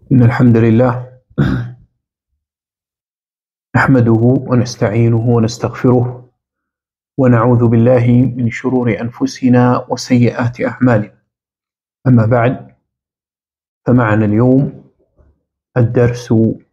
إن الحمد لله نحمده ونستعينه ونستغفره ونعوذ بالله من شرور أنفسنا وسيئات أعمالنا. أما بعد، فمعنا اليوم الدرس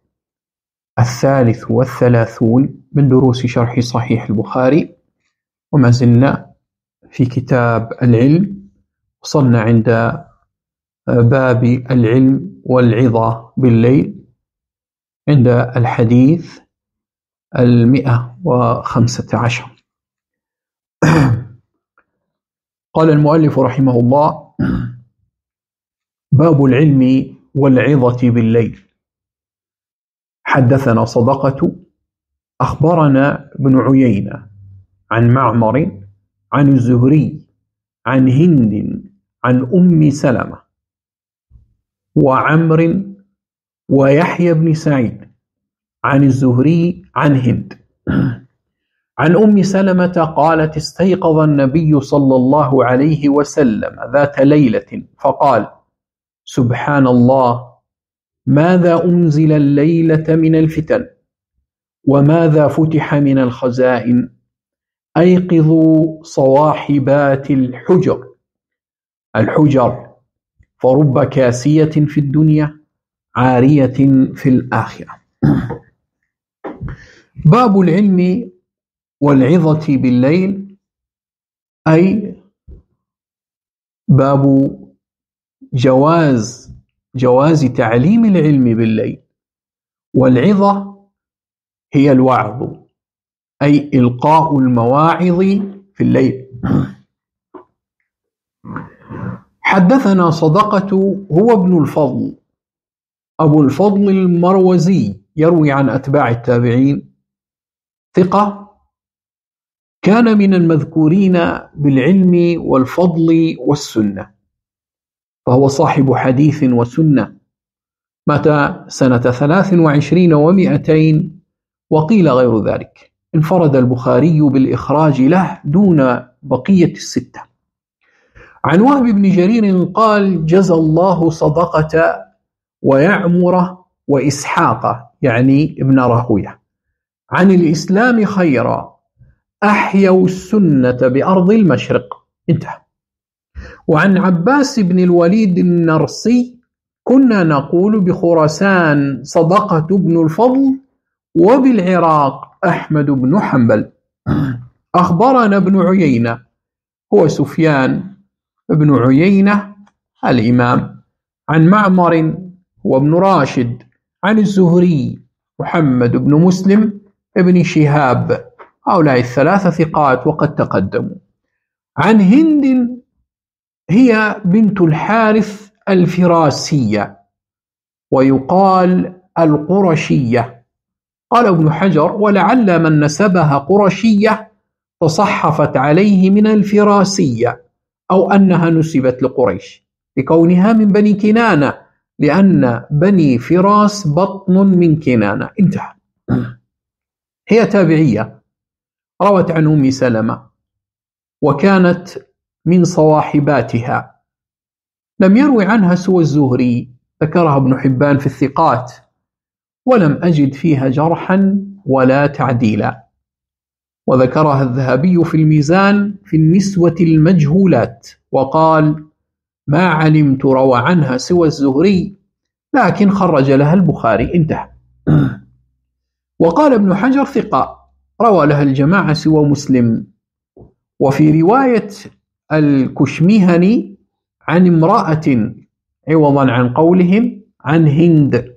33 من دروس شرح صحيح البخاري، وما زلنا في كتاب العلم. وصلنا عند باب العلم والعظة بالليل عند الحديث 115. قال المؤلف رحمه الله: باب العلم والعظة بالليل. حدثنا صدقة أخبرنا ابن عيينة عن معمر عن الزهري عن هند عن أم سلمة وعمر ويحيى بن سعيد عن الزهري عن هند عن أم سلمة قالت: استيقظ النبي صلى الله عليه وسلم ذات ليلة فقال: سبحان الله، ماذا أنزل الليلة من الفتن، وماذا فتح من الخزائن، أيقظوا صواحبات الحجر فرب كاسية في الدنيا عارية في الآخرة. باب العلم والعظة بالليل، أي باب جواز تعليم العلم بالليل. والعظة هي الوعظ، أي إلقاء المواعظ في الليل. حدثنا صدقة هو ابن الفضل أبو الفضل المروزي، يروي عن أتباع التابعين، ثقة، كان من المذكورين بالعلم والفضل والسنة، فهو صاحب حديث وسنة. مات سنة 23 و200، وقيل غير ذلك. انفرد البخاري بالإخراج له دون بقية الستة. عن وهب بن جرير قال: جزى الله صدقة ويعمر وإسحاق، يعني ابن راهوية، عن الإسلام خيرا، أحيوا السنة بأرض المشرق. انتهى. وعن عباس بن الوليد النرسي: كنا نقول بخراسان صدقة بن الفضل، وبالعراق أحمد بن حنبل. أخبرنا ابن عيينة، هو سفيان بن عيينة الإمام، عن معمر وابن راشد، عن الزهري محمد بن مسلم ابن شهاب، هؤلاء الثلاثة ثقات وقد تقدموا. عن هند، هي بنت الحارث الفراسية، ويقال القرشية. قال ابن حجر: ولعل من نسبها قرشية تصحفت عليه من الفراسية، أو أنها نسبت لقريش لكونها من بني كنانة، لأن بني فراس بطن من كنانة. انتهى. هي تابعية، روت عن أم سلمة، وكانت من صواحباتها. لم يروي عنها سوى الزهري، ذكرها ابن حبان في الثقات، ولم أجد فيها جرحا ولا تعديلا. وذكرها الذهبي في الميزان في النسوة المجهولات، وقال: ما علمت روى عنها سوى الزهري، لكن خرج لها البخاري. انتهى. وقال ابن حجر: ثقة، روى لها الجماعة سوى مسلم. وفي رواية الكشميهني عن امرأة، عوضا عن قولهم عن هند.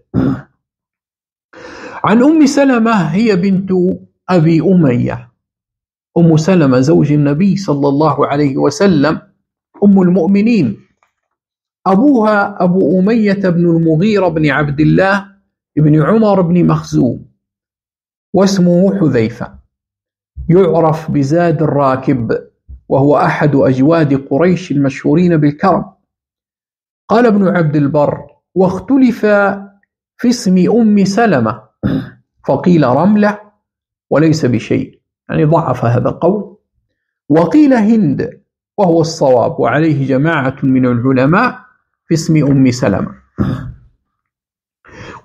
عن أم سلمة، هي بنت أبي أمية، أم سلمة زوج النبي صلى الله عليه وسلم، أم المؤمنين. أبوها أبو أمية بن المغيرة بن عبد الله بن عمر بن مخزوم، واسمه حذيفة، يعرف بزاد الراكب، وهو أحد أجواد قريش المشهورين بالكرم. قال ابن عبد البر: واختلف في اسم أم سلمة، فقيل رملة وليس بشيء، يعني ضعف هذا القول، وقيل هند، وهو الصواب، وعليه جماعة من العلماء في اسم أم سلمة.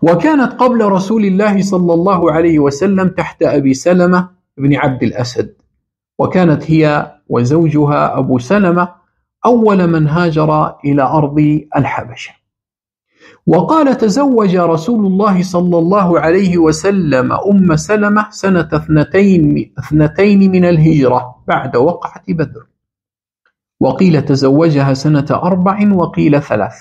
وكانت قبل رسول الله صلى الله عليه وسلم تحت أبي سلمة بن عبد الأسد، وكانت هي وزوجها أبو سلمة أول من هاجر إلى أرض الحبشة. وقال تزوج رسول الله صلى الله عليه وسلم أم سلمة سنة 2 من الهجرة بعد وقعة بدر، وقيل تزوجها سنة 4 وقيل 3.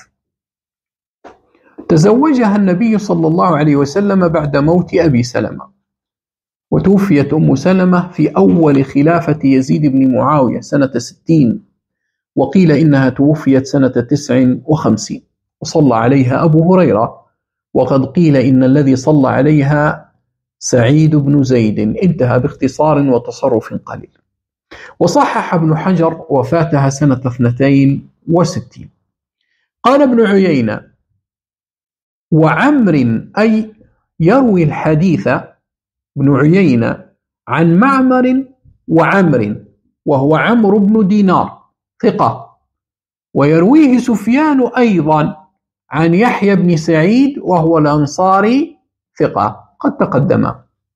تزوجها النبي صلى الله عليه وسلم بعد موت أبي سلمة، وتوفيت أم سلمة في أول خلافة يزيد بن معاوية سنة 60، وقيل إنها توفيت سنة 59، وصلى عليها أبو هريرة، وقد قيل إن الذي صلى عليها سعيد بن زيد. انتهى باختصار وتصرف قليل. وصحح ابن حجر وفاتها سنة 62. قال ابن عيينة: وعمر، أي يروي الحديث ابن عيينة عن معمر وعمر، وهو عمرو بن دينار ثقة، ويرويه سفيان أيضا عن يحيى بن سعيد وهو الأنصاري ثقة قد تقدم.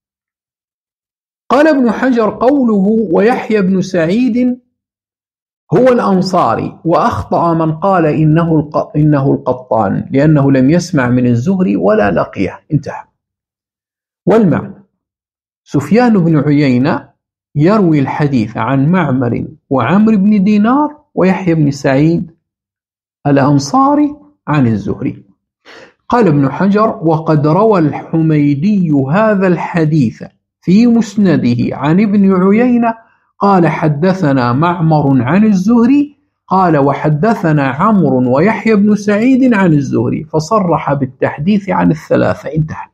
قال ابن حجر: قوله ويحيى بن سعيد هو الأنصاري، وأخطأ من قال إنه القطان، لأنه لم يسمع من الزهري ولا لقيه. انتهى. والمعنى: سفيان بن عيينة يروي الحديث عن معمر وعمر بن دينار ويحيى بن سعيد الأنصاري عن الزهري. قال ابن حجر: وقد روى الحميدي هذا الحديث في مسنده عن ابن عيينة قال حدثنا معمر عن الزهري قال وحدثنا عمرو ويحيى بن سعيد عن الزهري، فصرح بالتحديث عن الثلاثة. انتهى.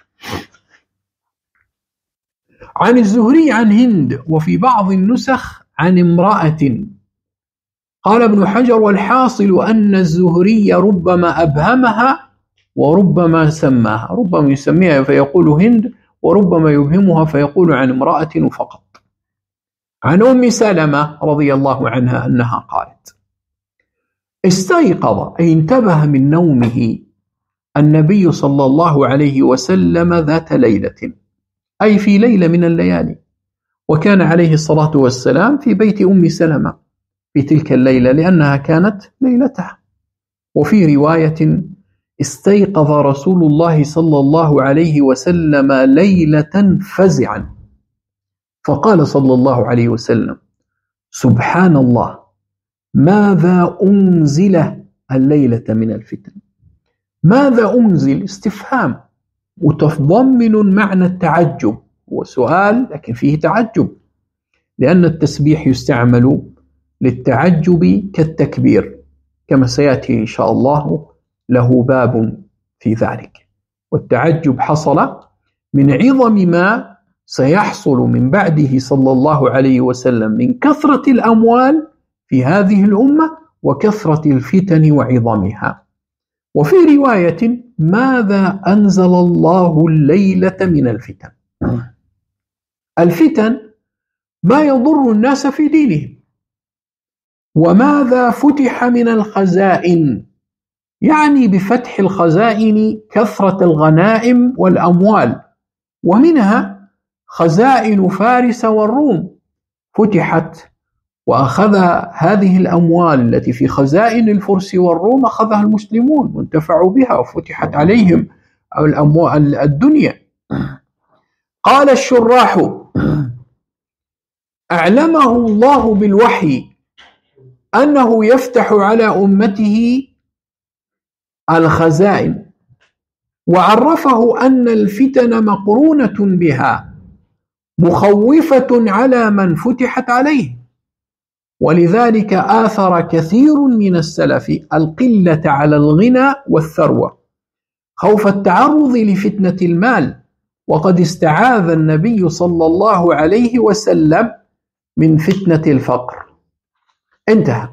عن الزهري عن هند، وفي بعض النسخ عن امرأة. قال ابن حجر: والحاصل أن الزهري ربما أبهمها وربما سماها، ربما يسميها فيقول هند، وربما يبهمها فيقول عن امرأة فقط. عن أم سلمة رضي الله عنها أنها قالت: استيقظ أي انتبه من نومه النبي صلى الله عليه وسلم ذات ليلة، أي في ليلة من الليالي، وكان عليه الصلاة والسلام في بيت أم سلمة في تلك الليلة لأنها كانت ليلتها. وفي رواية: استيقظ رسول الله صلى الله عليه وسلم ليلة فزعا، فقال صلى الله عليه وسلم: سبحان الله، ماذا أنزل الليلة من الفتن؟ ماذا أنزل؟ استفهام متضمن معنى التعجب، هو سؤال لكن فيه تعجب، لأن التسبيح يستعمل للتعجب كالتكبير، كما سيأتي إن شاء الله له باب في ذلك. والتعجب حصل من عظم ما سيحصل من بعده صلى الله عليه وسلم من كثرة الأموال في هذه الأمة وكثرة الفتن وعظمها. وفي رواية: ماذا أنزل الله الليلة من الفتن؟ الفتن ما يضر الناس في دينهم. وماذا فتح من الخزائن؟ يعني بفتح الخزائن كثرة الغنائم والأموال، ومنها خزائن فارس والروم فتحت، وأخذ هذه الأموال التي في خزائن الفرس والروم أخذها المسلمون وانتفعوا بها وفتحت عليهم الأموال الدنيا. قال الشراح: أعلمه الله بالوحي أنه يفتح على أمته الخزائن، وعرفه أن الفتن مقرونة بها مخوفة على من فتحت عليه، ولذلك آثر كثير من السلف القلة على الغنى والثروة خوف التعرض لفتنة المال، وقد استعاذ النبي صلى الله عليه وسلم من فتنة الفقر. انتهى.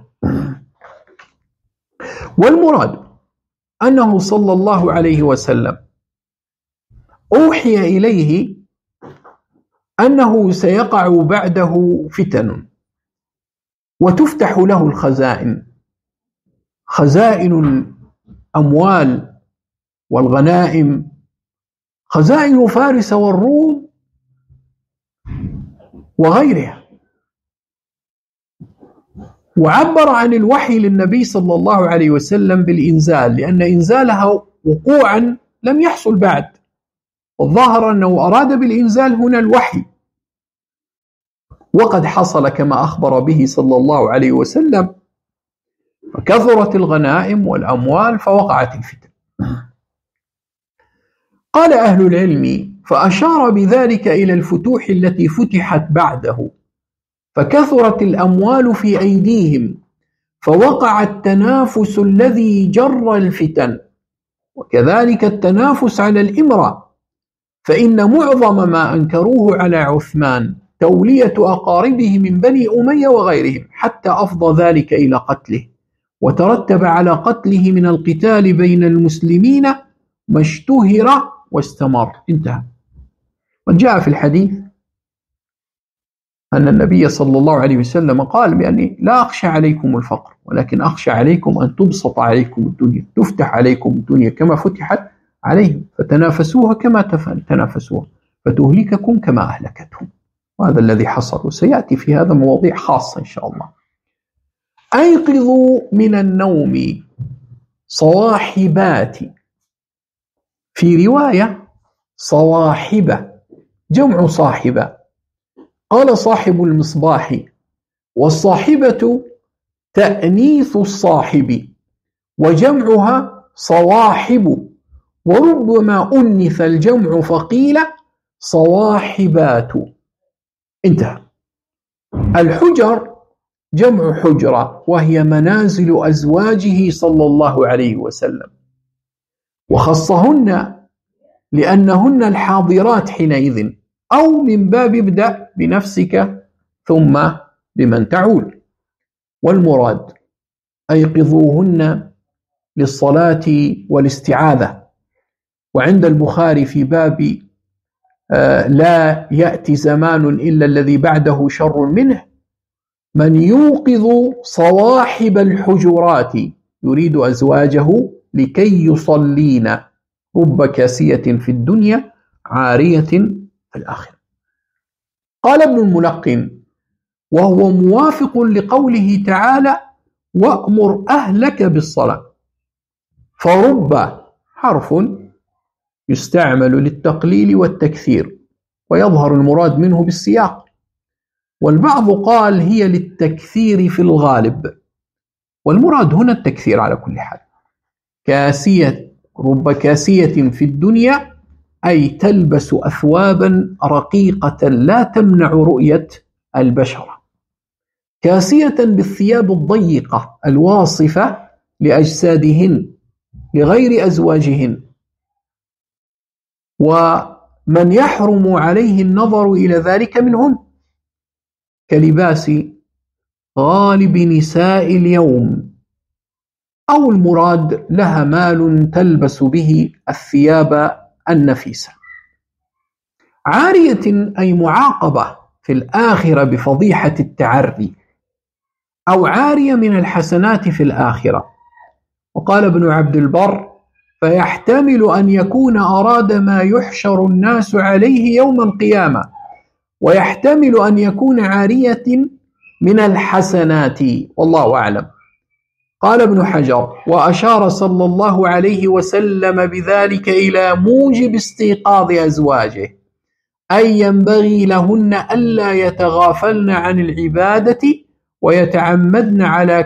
والمراد أنه صلى الله عليه وسلم أوحي إليه أنه سيقع بعده فتن وتفتح له الخزائن، خزائن الأموال والغنائم خزائن فارس والروم وغيرها. وعبر عن الوحي للنبي صلى الله عليه وسلم بالإنزال، لأن إنزالها وقوعا لم يحصل بعد، والظاهر أنه أراد بالإنزال هنا الوحي، وقد حصل كما أخبر به صلى الله عليه وسلم، فكثرت الغنائم والأموال فوقعت الفتن. قال أهل العلم: فأشار بذلك إلى الفتوح التي فتحت بعده، فكثرت الأموال في أيديهم، فوقع التنافس الذي جر الفتن، وكذلك التنافس على الإمرة، فإن معظم ما أنكروه على عثمان تولية أقاربه من بني أمية وغيرهم، حتى أفضى ذلك إلى قتله، وترتب على قتله من القتال بين المسلمين ما اشتهر واستمر. انتهى. وجاء في الحديث أن النبي صلى الله عليه وسلم قال بأني لا أخشى عليكم الفقر، ولكن أخشى عليكم أن تبسط عليكم الدنيا، تفتح عليكم الدنيا كما فتحت عليهم، فتنافسوها كما تنافسوها، فتهلككم كما أهلكتهم. وهذا الذي حصل، وسيأتي في هذا مواضيع خاصة إن شاء الله. أيقظوا من النوم صواحبات، في رواية صواحبة جمع صاحبة. قال صاحب المصباح: والصاحبة تأنيث الصاحب، وجمعها صواحب، وربما أنث الجمع فقيل صواحبات. انتهى. الحجر جمع حجرة، وهي منازل أزواجه صلى الله عليه وسلم، وخصهن لأنهن الحاضرات حينئذ، أو من باب ابدأ بنفسك ثم بمن تعول. والمراد أيقظوهن للصلاة والاستعاذة. وعند البخاري في باب لا يأتي زمان إلا الذي بعده شر منه، من يوقظ صواحب الحجرات، يريد أزواجه لكي يصلين، رب كاسية في الدنيا عارية في الآخرة. قال ابن الملقن: وهو موافق لقوله تعالى: وأمر أهلك بالصلاة. فرب حرف يستعمل للتقليل والتكثير، ويظهر المراد منه بالسياق، والبعض قال هي للتكثير في الغالب، والمراد هنا التكثير على كل حال. كاسية، رب كاسية في الدنيا، أي تلبس أثوابا رقيقة لا تمنع رؤية البشرة، كاسية بالثياب الضيقة الواصفة لأجسادهن لغير أزواجهن، ومن يحرم عليه النظر إلى ذلك منهن، كلباس غالب نساء اليوم، أو المراد لها مال تلبس به الثياب النفيسة. عارية أي معاقبة في الآخرة بفضيحة التعري، أو عارية من الحسنات في الآخرة. وقال ابن عبد البر: فيحتمل أن يكون أراد ما يحشر الناس عليه يوم القيامة، ويحتمل أن يكون عارية من الحسنات، والله أعلم. قال ابن حجر: وأشار صلى الله عليه وسلم بذلك إلى موجب استيقاظ أزواجه، أي ينبغي لهن ألا يتغافلن عن العبادة ويعتمدن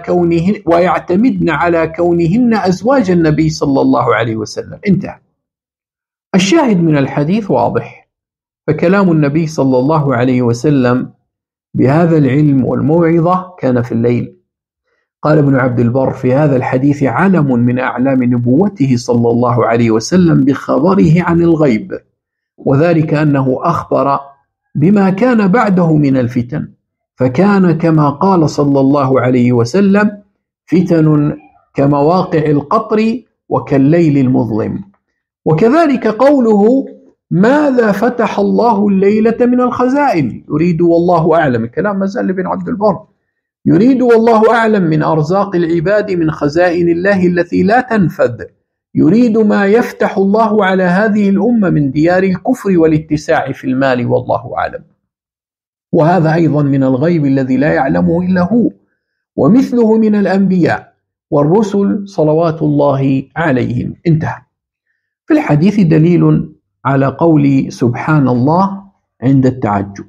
على كونهن أزواج النبي صلى الله عليه وسلم. انتهى. الشاهد من الحديث واضح، فكلام النبي صلى الله عليه وسلم بهذا العلم والموعظة كان في الليل. قال ابن عبد البر: في هذا الحديث علم من أعلام نبوته صلى الله عليه وسلم بخبره عن الغيب، وذلك أنه أخبر بما كان بعده من الفتن، فكان كما قال صلى الله عليه وسلم: فتن كمواقع القطر وكالليل المظلم. وكذلك قوله: ماذا فتح الله الليلة من الخزائن، يريد والله أعلم، كلام مازال ابن عبد البر، يريد والله أعلم من أرزاق العباد من خزائن الله التي لا تنفذ، يريد ما يفتح الله على هذه الأمة من ديار الكفر والاتساع في المال، والله أعلم. وهذا أيضا من الغيب الذي لا يعلمه إلا هو، ومثله من الأنبياء والرسل صلوات الله عليهم. انتهى. في الحديث دليل على قول سبحان الله عند التعجب،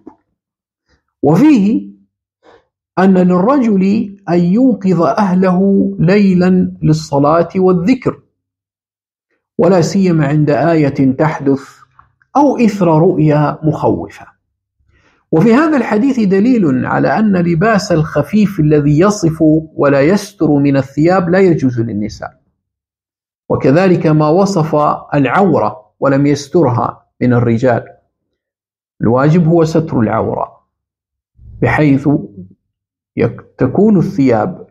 وفيه أن للرجل أن يوقظ أهله ليلا للصلاة والذكر، ولا سيما عند آية تحدث أو إثر رؤيا مخوفة. وفي هذا الحديث دليل على أن لباس الخفيف الذي يصف ولا يستر من الثياب لا يجوز للنساء، وكذلك ما وصف العورة ولم يسترها من الرجال. الواجب هو ستر العورة بحيث تكون الثياب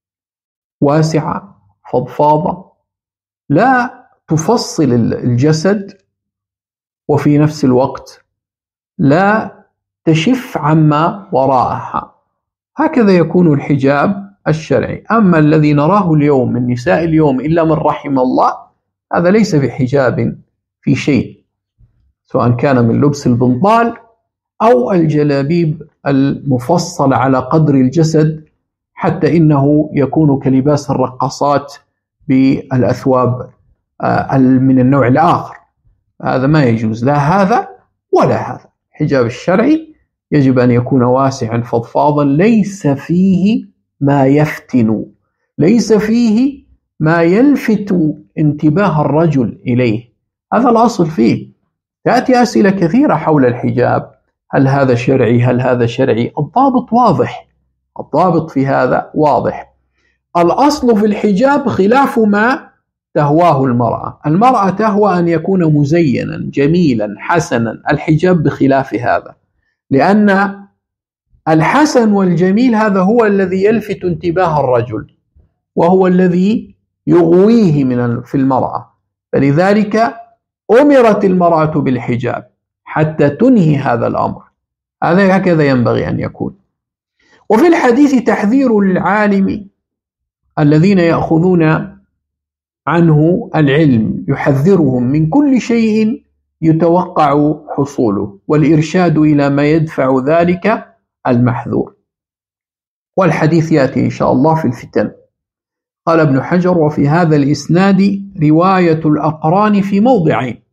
واسعة فضفاضة لا تفصل الجسد، وفي نفس الوقت لا تشف عما وراءها. هكذا يكون الحجاب الشرعي. أما الذي نراه اليوم من نساء اليوم إلا من رحم الله، هذا ليس بحجاب في شيء، سواء كان من لبس البنطال أو الجلابيب المفصلة على قدر الجسد، حتى إنه يكون كلباس الرقصات بالأثواب من النوع الآخر. هذا ما يجوز، لا هذا ولا هذا. الحجاب الشرعي يجب أن يكون واسعا فضفاضا، ليس فيه ما يفتن، ليس فيه ما يلفت انتباه الرجل إليه. هذا الأصل فيه. تأتي أسئلة كثيرة حول الحجاب، هل هذا شرعي، هل هذا شرعي؟ الضابط واضح، الضابط في هذا واضح. الأصل في الحجاب خلاف ما تهواه المرأة. المرأة تهوى أن يكون مزينا جميلا حسنا، الحجاب بخلاف هذا، لأن الحسن والجميل هذا هو الذي يلفت انتباه الرجل، وهو الذي يغويه في المرأة. فلذلك أمرت المرأة بالحجاب حتى تنهي هذا الأمر. هذا هكذا ينبغي أن يكون. وفي الحديث تحذير العالم الذين يأخذون عنه العلم، يحذرهم من كل شيء يتوقع حصوله، والإرشاد إلى ما يدفع ذلك المحذور. والحديث يأتي إن شاء الله في الفتن. قال ابن حجر: وفي هذا الإسناد رواية الأقران في موضعين،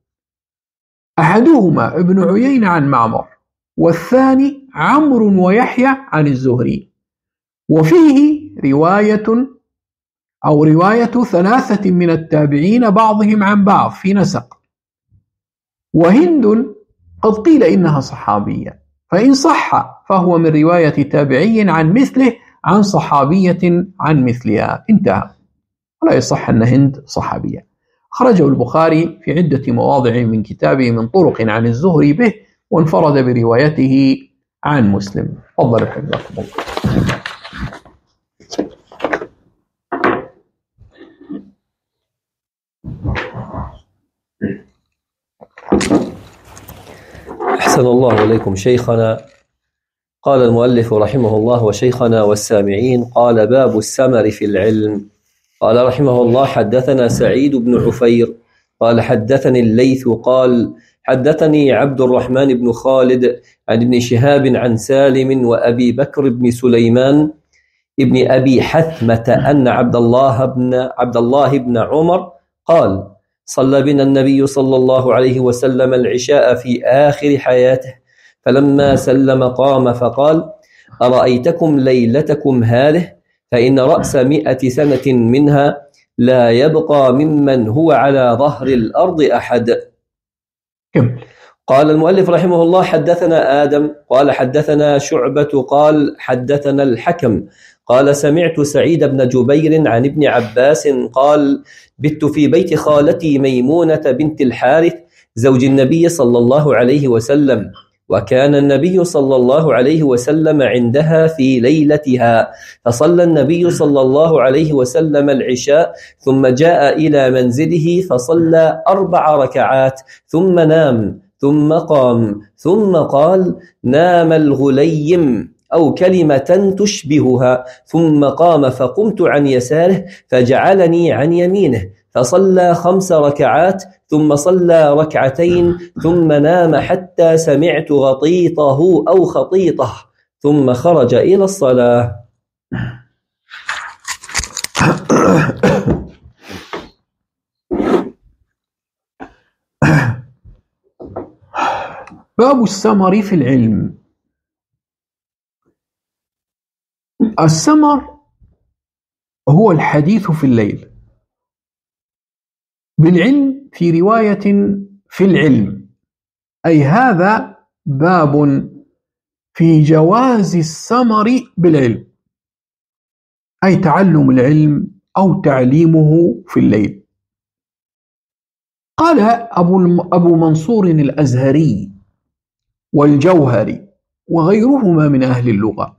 أحدهما ابن عيينة عن معمر، والثاني عمرو ويحيى عن الزهري، وفيه رواية ثلاثة من التابعين بعضهم عن بعض في نسق، وهند قد قيل إنها صحابية، فإن صح فهو من رواية تابعي عن مثله عن صحابية عن مثلها. انتهى. ولا يصح أن هند صحابية. خرجه البخاري في عدة مواضع من كتابه من طرق عن الزهري به، وانفرد بروايته عن مسلم. تفضل حفظكم الله. أحسن الله إليكم شيخنا. قال المؤلف رحمه الله: وشيخنا والسامعين. قال: باب السمر في العلم. قال رحمه الله: حدثنا سعيد بن عفير قال حدثني الليث قال حدثني عبد الرحمن بن خالد عن ابن شهاب عن سالم وأبي بكر بن سليمان ابن أبي حثمة أن عبد الله بن عمر قال: صلى بنا النبي صلى الله عليه وسلم العشاء في آخر حياته، فلما سلم قام فقال: أرأيتكم ليلتكم هذه؟ فإن رأس 100 سنة منها لا يبقى ممن هو على ظهر الأرض أحد. قال المؤلف رحمه الله: حدثنا آدم قال حدثنا شعبة قال حدثنا الحكم قال سمعت سعيد بن جبير عن ابن عباس قال: بت في بيت خالتي ميمونة بنت الحارث زوج النبي صلى الله عليه وسلم، وكان النبي صلى الله عليه وسلم عندها في ليلتها، فصلى النبي صلى الله عليه وسلم العشاء ثم جاء إلى منزله فصلى 4 ركعات ثم نام ثم قام ثم قال: نام الغليم أو كلمة تشبهها، ثم قام فقمت عن يساره فجعلني عن يمينه، فصلى 5 ركعات ثم صلى ركعتين ثم نام حتى سمعت غطيطه أو خطيطه ثم خرج إلى الصلاة. باب السمر في العلم. السمر هو الحديث في الليل، بالعلم في رواية في العلم، أي هذا باب في جواز السمر بالعلم، أي تعلم العلم أو تعليمه في الليل. قال أبو منصور الأزهري والجوهري وغيرهما من أهل اللغة: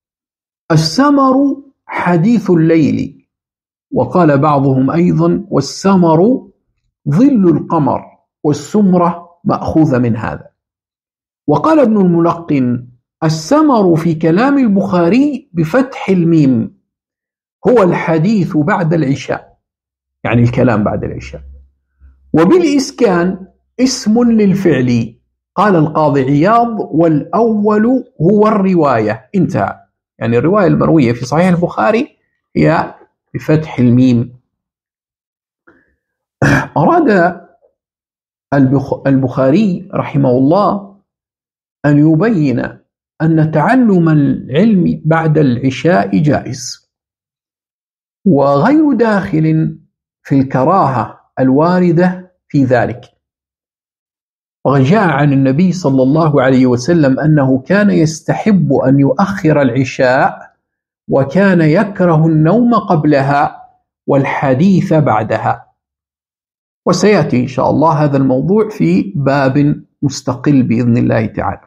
السمر حديث الليل. وقال بعضهم أيضا: والسمر ظل القمر، والسمرة مأخوذة من هذا. وقال ابن الملقن: السمر في كلام البخاري بفتح الميم هو الحديث بعد العشاء، يعني الكلام بعد العشاء، وبالإسكان اسم للفعل. قال القاضي عياض: والأول هو الرواية. انتهى. يعني الرواية المروية في صحيح البخاري هي بفتح الميم. أراد البخاري رحمه الله أن يبين أن تعلم العلم بعد العشاء جائز، وغير داخل في الكراهة الواردة في ذلك. وقد جاء عن النبي صلى الله عليه وسلم أنه كان يستحب أن يؤخر العشاء، وكان يكره النوم قبلها والحديث بعدها. وسيأتي إن شاء الله هذا الموضوع في باب مستقل بإذن الله تعالى.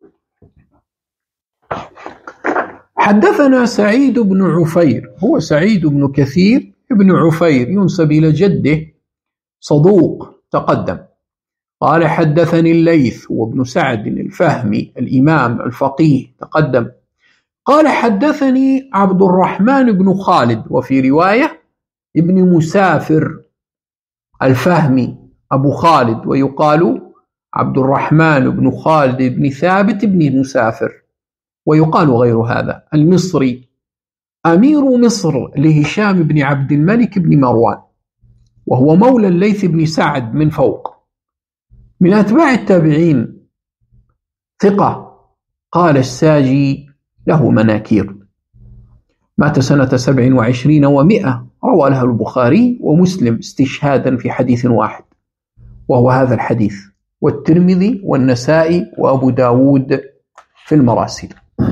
حدثنا سعيد بن عفير، هو سعيد بن كثير بن عفير، ينسب إلى جده، صدوق تقدم. قال: حدثني الليث وابن سعد الفهمي الإمام الفقيه تقدم. قال: حدثني عبد الرحمن بن خالد، وفي رواية ابن مسافر الفهمي أبو خالد، ويقال عبد الرحمن بن خالد بن ثابت بن مسافر، ويقال غير هذا، المصري، أمير مصر لهشام بن عبد الملك بن مروان، وهو مولى الليث بن سعد من فوق، من أتباع التابعين، ثقة. قال الساجي: له مناكير. مات سنة 27 و100، روى لها البخاري ومسلم استشهادا في حديث واحد، وهو هذا الحديث، والترمذي والنسائي وأبو داود في المراسيل.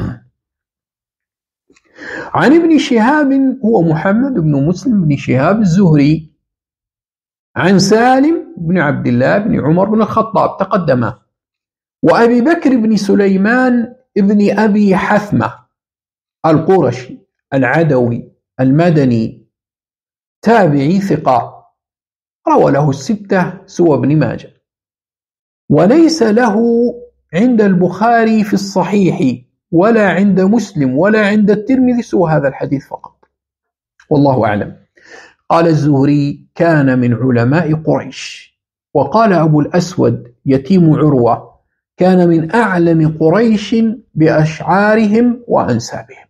عن ابن شهاب، هو محمد بن مسلم بن شهاب الزهري، عن سالم بن عبد الله بن عمر بن الخطاب تقدم، وأبي بكر بن سليمان ابن أبي حثمة القرشي العدوي المدني، تابعي ثقة، روى له 6 سوى ابن ماجه، وليس له عند البخاري في الصحيح ولا عند مسلم ولا عند الترمذي سوى هذا الحديث فقط، والله أعلم. قال الزهري: كان من علماء قريش. وقال أبو الأسود يتيم عروة: كان من أعلم قريش بأشعارهم وأنسابهم.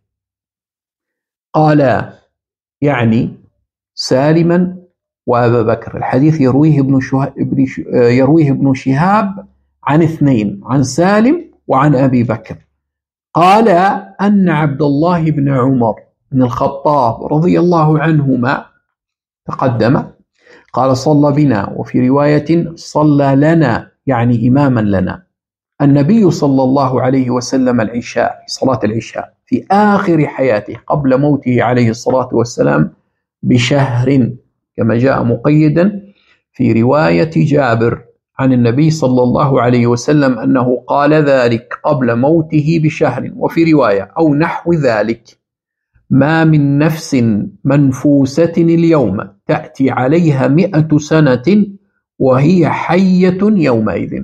قال يعني سالما وأبا بكر. الحديث يرويه ابن شهاب عن 2، عن سالم وعن أبي بكر. قال أن عبد الله بن عمر بن الخطاب رضي الله عنهما تقدم، قال: صلى بنا، وفي رواية صلى لنا، يعني إماما لنا، النبي صلى الله عليه وسلم العشاء، صلاة العشاء، في آخر حياته قبل موته عليه الصلاة والسلام بشهر، كما جاء مقيدا في رواية جابر عن النبي صلى الله عليه وسلم أنه قال ذلك قبل موته بشهر، وفي رواية أو نحو ذلك: ما من نفس منفوسة اليوم تأتي عليها 100 سنة وهي حية يومئذ.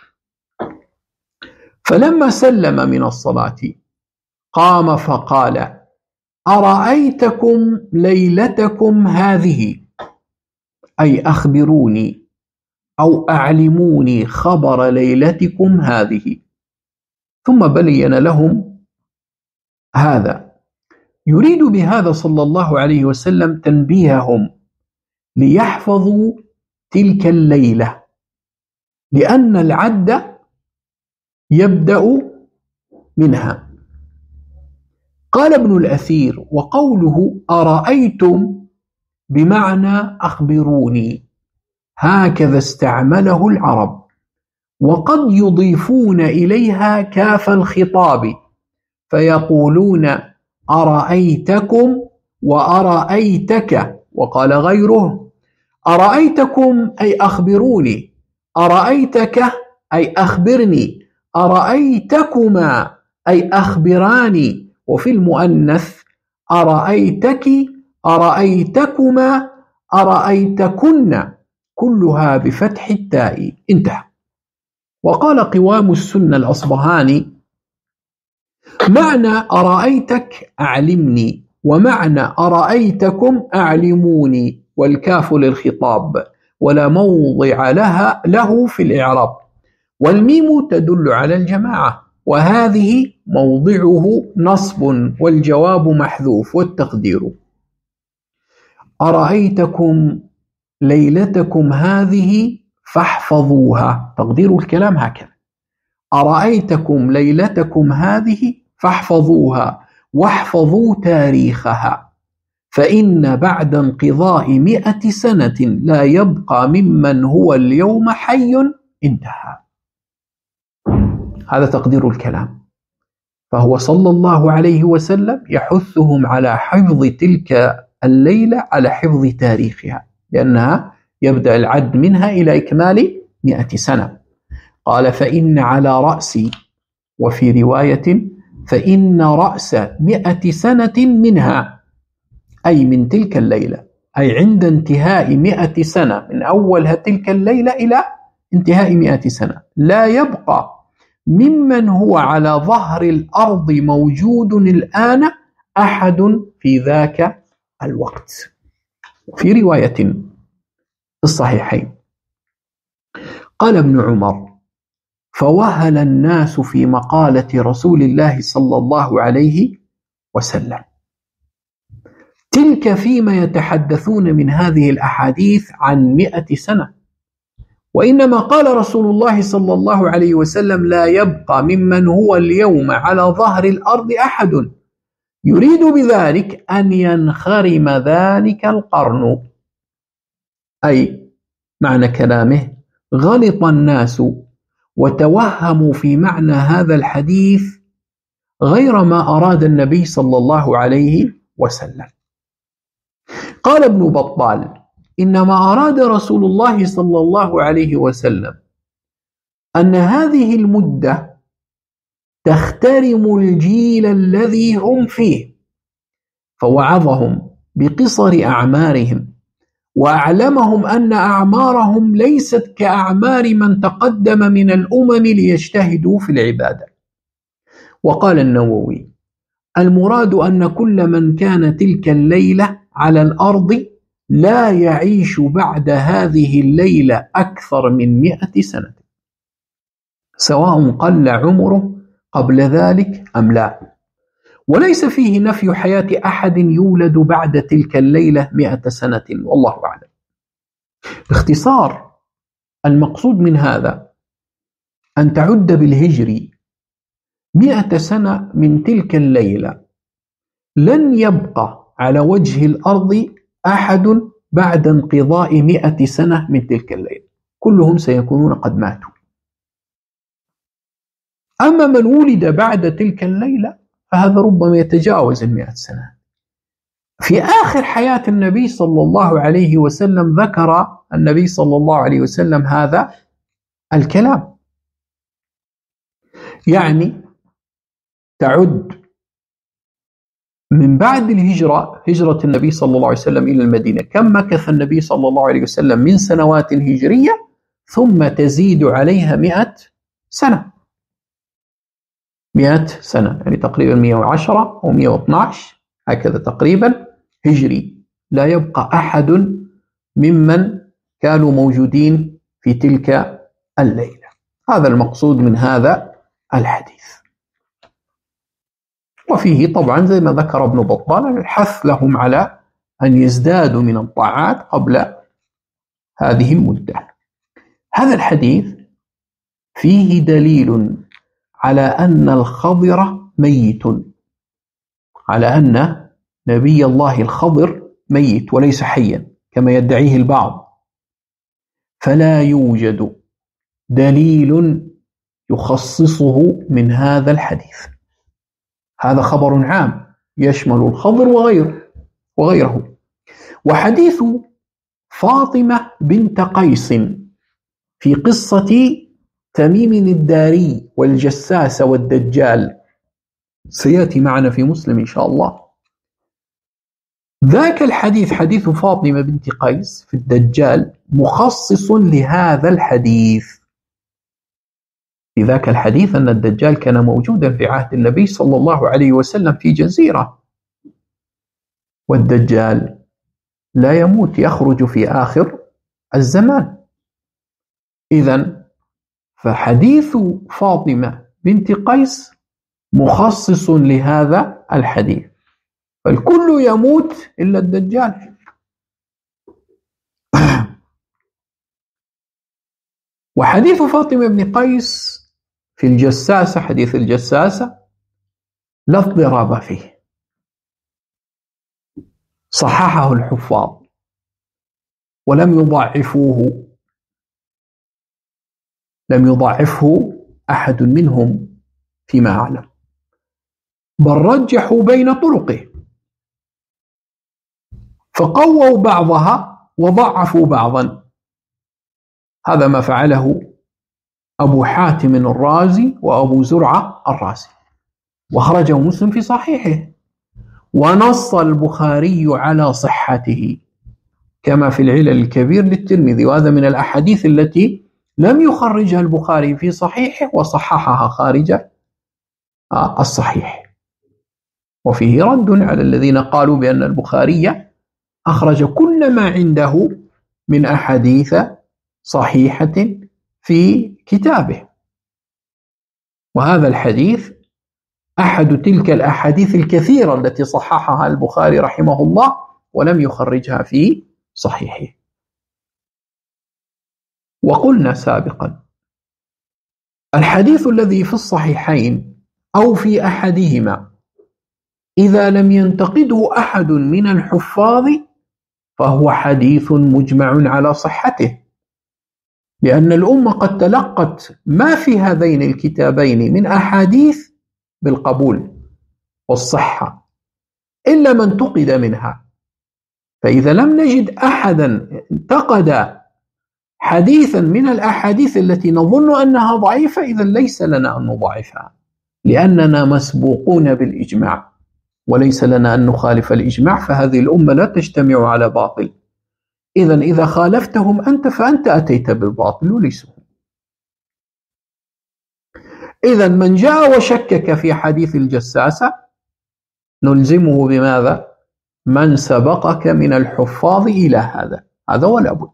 فلما سلم من الصلاة قام فقال: أرأيتكم ليلتكم هذه، أي أخبروني أو أعلموني خبر ليلتكم هذه. ثم بين لهم هذا. يريد بهذا صلى الله عليه وسلم تنبيههم ليحفظوا تلك الليلة، لأن العد يبدأ منها. قال ابن الأثير: وقوله أرأيتم بمعنى أخبروني، هكذا استعمله العرب، وقد يضيفون إليها كاف الخطاب فيقولون أرأيتكم وأرأيتك. وقال غيره أرأيتكم أي أخبروني، أرأيتك أي أخبرني، أرأيتكما أي أخبراني. وفي المؤنث أرأيتك، أرأيتكما، أرأيتكن، كلها بفتح التاء. انتهى. وقال قوام السنة الأصبهاني: معنى أرأيتك أعلمني، ومعنى أرأيتكم أعلموني، والكاف للخطاب ولا موضع له في الإعراب، والميم تدل على الجماعة، وهذه موضعه نصب والجواب محذوف، والتقدير أرأيتكم ليلتكم هذه فاحفظوها. تقدير الكلام هكذا: أرأيتكم ليلتكم هذه فاحفظوها، واحفظوا تاريخها، فإن بعد انقضاء 100 سنة لا يبقى ممن هو اليوم حي. انتهى. هذا تقدير الكلام. فهو صلى الله عليه وسلم يحثهم على حفظ تلك الليلة، على حفظ تاريخها، لأنها يبدأ العد منها إلى إكمال 100 سنة. قال: فإن على رأس، وفي رواية فإن رأس 100 سنة منها، أي من تلك الليلة، أي عند انتهاء 100 سنة، من أولها تلك الليلة إلى انتهاء 100 سنة، لا يبقى ممن هو على ظهر الأرض موجود الآن أحد في ذاك الوقت. في رواية في الصحيحين قال ابن عمر: فوهل الناس في مقالة رسول الله صلى الله عليه وسلم. تلك فيما يتحدثون من هذه الأحاديث عن 100 سنة، وإنما قال رسول الله صلى الله عليه وسلم: لا يبقى ممن هو اليوم على ظهر الأرض أحد، يريد بذلك أن ينخرم ذلك القرن. أي معنى كلامه: غلط الناس وتوهموا في معنى هذا الحديث غير ما أراد النبي صلى الله عليه وسلم. قال ابن بطال: إنما أراد رسول الله صلى الله عليه وسلم أن هذه المدة تخترم الجيل الذي هم فيه، فوعظهم بقصر أعمارهم، وأعلمهم أن أعمارهم ليست كأعمار من تقدم من الأمم ليجتهدوا في العبادة. وقال النووي: المراد أن كل من كان تلك الليلة على الأرض لا يعيش بعد هذه الليلة أكثر من 100 سنة، سواء قل عمره قبل ذلك أم لا، وليس فيه نفي حياة أحد يولد بعد تلك الليلة 100 سنة، والله أعلم. باختصار، المقصود من هذا أن تعد بالهجري 100 سنة من تلك الليلة، لن يبقى على وجه الأرض أحد بعد انقضاء 100 سنة من تلك الليلة، كلهم سيكونون قد ماتوا. أما من ولد بعد تلك الليلة فهذا ربما يتجاوز 100 سنة. في آخر حياة النبي صلى الله عليه وسلم ذكر النبي صلى الله عليه وسلم هذا الكلام، يعني تعد من بعد الهجرة، هجرة النبي صلى الله عليه وسلم إلى المدينة، كم مكث النبي صلى الله عليه وسلم من سنوات هجرية، ثم تزيد عليها 100 سنة، 100 سنة، يعني تقريبا 110 أو 112 هكذا تقريبا هجري. لا يبقى أحد ممن كانوا موجودين في تلك الليلة. هذا المقصود من هذا الحديث. وفيه طبعا زي ما ذكر ابن بطال الحث لهم على أن يزدادوا من الطاعات قبل هذه المدة. هذا الحديث فيه دليل على أن الخضر ميت، على أن نبي الله الخضر ميت وليس حيا كما يدعيه البعض، فلا يوجد دليل يخصصه من هذا الحديث. هذا خبر عام يشمل الخضر وغيره. وحديث فاطمة بنت قيس في قصة تميم الداري والجساس والدجال سيأتي معنا في مسلم إن شاء الله. ذاك الحديث حديث فاطمة بنت قيس في الدجال مخصص لهذا الحديث. في ذاك الحديث أن الدجال كان موجودا في عهد النبي صلى الله عليه وسلم في جزيرة، والدجال لا يموت، يخرج في آخر الزمان. إذن فحديث فاطمة بنت قيس مخصص لهذا الحديث، فالكل يموت إلا الدجال. وحديث فاطمة بن قيس في الجساسة، حديث الجساسة، لا اضطراب فيه، صححه الحفاظ ولم يضعفوه، لم يضعفه أحد منهم فيما أعلم، بل رجحوا بين طرقه، فقووا بعضها وضعفوا بعضا. هذا ما فعله أبو حاتم الرازي وأبو زرعة الرازي، وخرجه مسلم في صحيحه، ونص البخاري على صحته كما في العلل الكبير للترمذي. وهذا من الأحاديث التي لم يخرجها البخاري في صحيحه وصححها خارج الصحيح. وفيه رد على الذين قالوا بأن البخاري أخرج كل ما عنده من أحاديث صحيحة في كتابه، وهذا الحديث أحد تلك الأحاديث الكثيرة التي صححها البخاري رحمه الله ولم يخرجها في صحيحه. وقلنا سابقا الحديث الذي في الصحيحين أو في أحدهما إذا لم ينتقده أحد من الحفاظ فهو حديث مجمع على صحته، لأن الأمة قد تلقت ما في هذين الكتابين من أحاديث بالقبول والصحة إلا ما انتقد منها. فإذا لم نجد أحدا انتقد حديثا من الأحاديث التي نظن أنها ضعيفة، إذا ليس لنا أن نضعفها، لأننا مسبوقون بالإجماع، وليس لنا أن نخالف الإجماع، فهذه الأمة لا تجتمع على باطل. إذا خالفتهم أنت فأنت أتيت بالباطل وليسوا. إذا من جاء وشكك في حديث الجساسة نلزمه بماذا؟ من سبقك من الحفاظ إلى هذا ولا بد.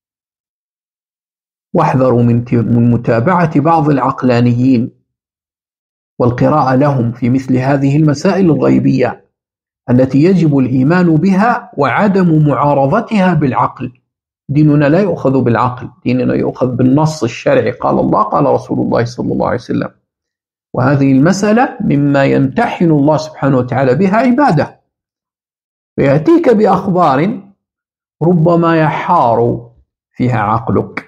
واحذروا من متابعة بعض العقلانيين والقراءة لهم في مثل هذه المسائل الغيبية التي يجب الإيمان بها وعدم معارضتها بالعقل. ديننا لا يؤخذ بالعقل، ديننا يؤخذ بالنص الشرعي، قال الله قال رسول الله صلى الله عليه وسلم. وهذه المسألة مما يمتحن الله سبحانه وتعالى بها عباده، فيأتيك بأخبار ربما يحار فيها عقلك،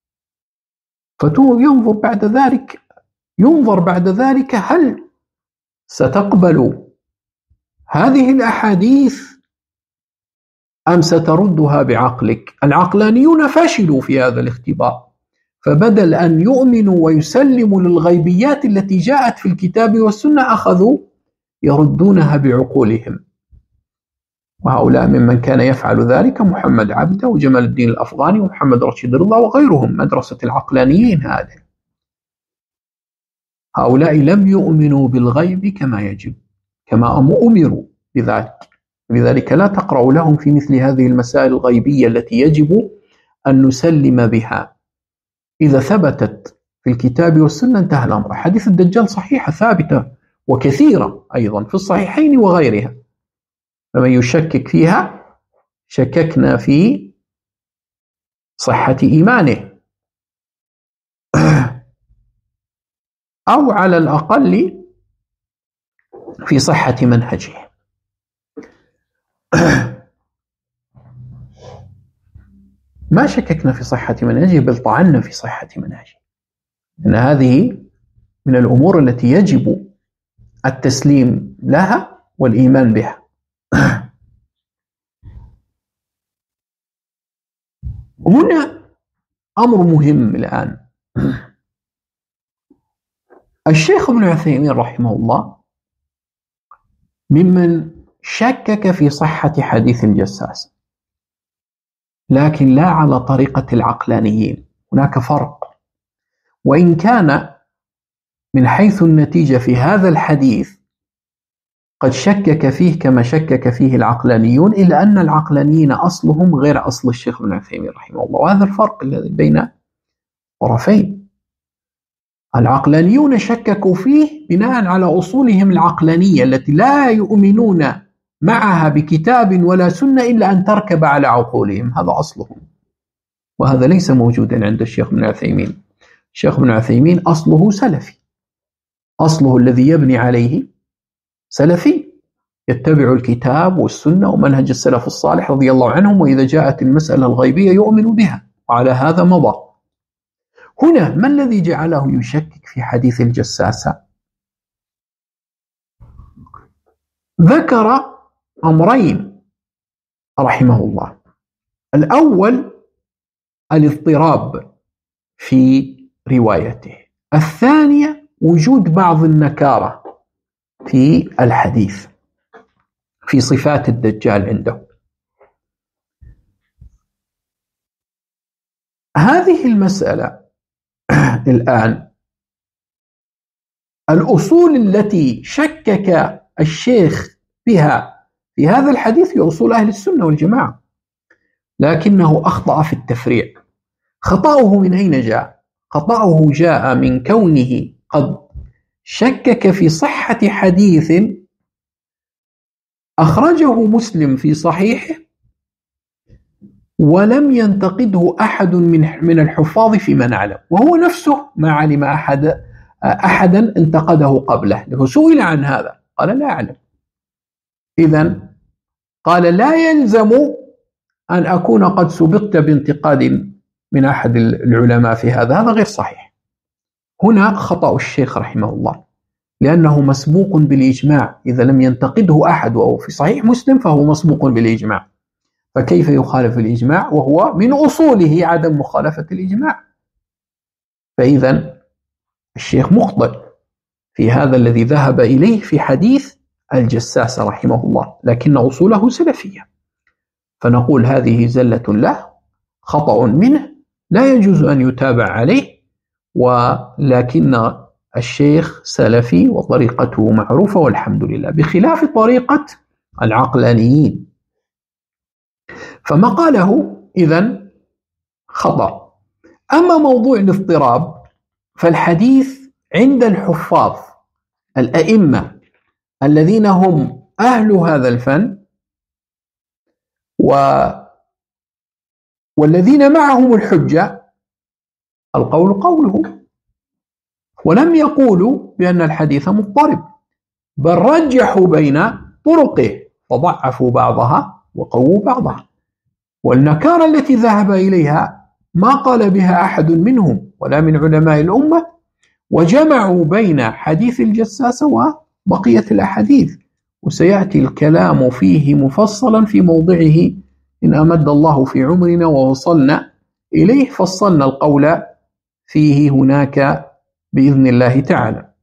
ينظر بعد ذلك هل ستقبل هذه الأحاديث أم ستردها بعقلك. العقلانيون فشلوا في هذا الاختبار، فبدل أن يؤمنوا ويسلموا للغيبيات التي جاءت في الكتاب والسنة أخذوا يردونها بعقولهم. وهؤلاء ممن كان يفعل ذلك محمد عبده وجمال الدين الأفغاني ومحمد رشيد رضا وغيرهم، مدرسة العقلانيين هذه. هؤلاء لم يؤمنوا بالغيب كما يجب، كما أمروا بذلك. لذلك لا تقرأ لهم في مثل هذه المسائل الغيبية التي يجب أن نسلم بها إذا ثبتت في الكتاب والسنة انتهى الأمر. حديث الدجال صحيحة ثابتة وكثيرة أيضا في الصحيحين وغيرها، فمن يشكك فيها شككنا في صحة إيمانه أو على الأقل في صحة منهجه. ما شككنا في صحة منهجه بل طعنا في صحة منهجه، إن هذه من الأمور التي يجب التسليم لها والإيمان بها. هنا أمر مهم الآن. الشيخ ابن عثيمين رحمه الله ممن شكك في صحة حديث الجساس، لكن لا على طريقة العقلانيين. هناك فرق، وإن كان من حيث النتيجة في هذا الحديث قد شكك فيه كما شكك فيه العقلانيون، إلا أن العقلانيين أصلهم غير أصل الشيخ ابن عثيمين رحمه الله، وهذا الفرق الذي بين طرفين. العقلانيون شككوا فيه بناء على أصولهم العقلانية التي لا يؤمنون معها بكتاب ولا سنة إلا أن تركب على عقولهم، هذا أصلهم، وهذا ليس موجودا عند الشيخ ابن عثيمين. الشيخ ابن عثيمين أصله سلفي، أصله الذي يبني عليه سلفي، يتبع الكتاب والسنة ومنهج السلف الصالح رضي الله عنهم، وإذا جاءت المسألة الغيبية يؤمن بها، وعلى هذا مضى. هنا ما الذي جعله يشكك في حديث الجساسة؟ ذكر أمرين رحمه الله. الأول الاضطراب في روايته، الثانية وجود بعض النكارة في الحديث في صفات الدجال عنده. هذه المسألة الآن الأصول التي شكك الشيخ بها في هذا الحديث هي أصول أهل السنة والجماعة، لكنه أخطأ في التفريع. خطأه من أين جاء؟ خطأه جاء من كونه قد شكك في صحة حديث أخرجه مسلم في صحيحه ولم ينتقده أحد من الحفاظ فيما نعلم، وهو نفسه ما علم أحدا انتقده قبله. له سئل عن هذا قال لا أعلم. إذن قال لا يلزم أن أكون قد سبقت بانتقاد من أحد العلماء في هذا، هذا غير صحيح. هنا خطأ الشيخ رحمه الله، لأنه مسبوق بالإجماع. إذا لم ينتقده أحد وهو في صحيح مسلم فهو مسبوق بالإجماع، فكيف يخالف الإجماع وهو من أصوله عدم مخالفة الإجماع؟ فإذا الشيخ مخطئ في هذا الذي ذهب إليه في حديث الجساس رحمه الله، لكن أصوله سلفية، فنقول هذه زلة له، خطأ منه، لا يجوز أن يتابع عليه، ولكن الشيخ سلفي وطريقته معروفة والحمد لله، بخلاف طريقة العقلانيين. فما قاله إذن خطأ. أما موضوع الاضطراب فالحديث عند الحفاظ الأئمة الذين هم أهل هذا الفن والذين معهم الحجة القول قوله، ولم يقولوا بأن الحديث مضطرب، بل رجحوا بين طرقه فضعفوا بعضها وقووا بعضها. والنكارة التي ذهب إليها ما قال بها أحد منهم ولا من علماء الأمة، وجمعوا بين حديث الجساس وبقية الأحاديث، وسيأتي الكلام فيه مفصلا في موضعه إن أمد الله في عمرنا ووصلنا إليه، فصلنا القول فيه هناك بإذن الله تعالى.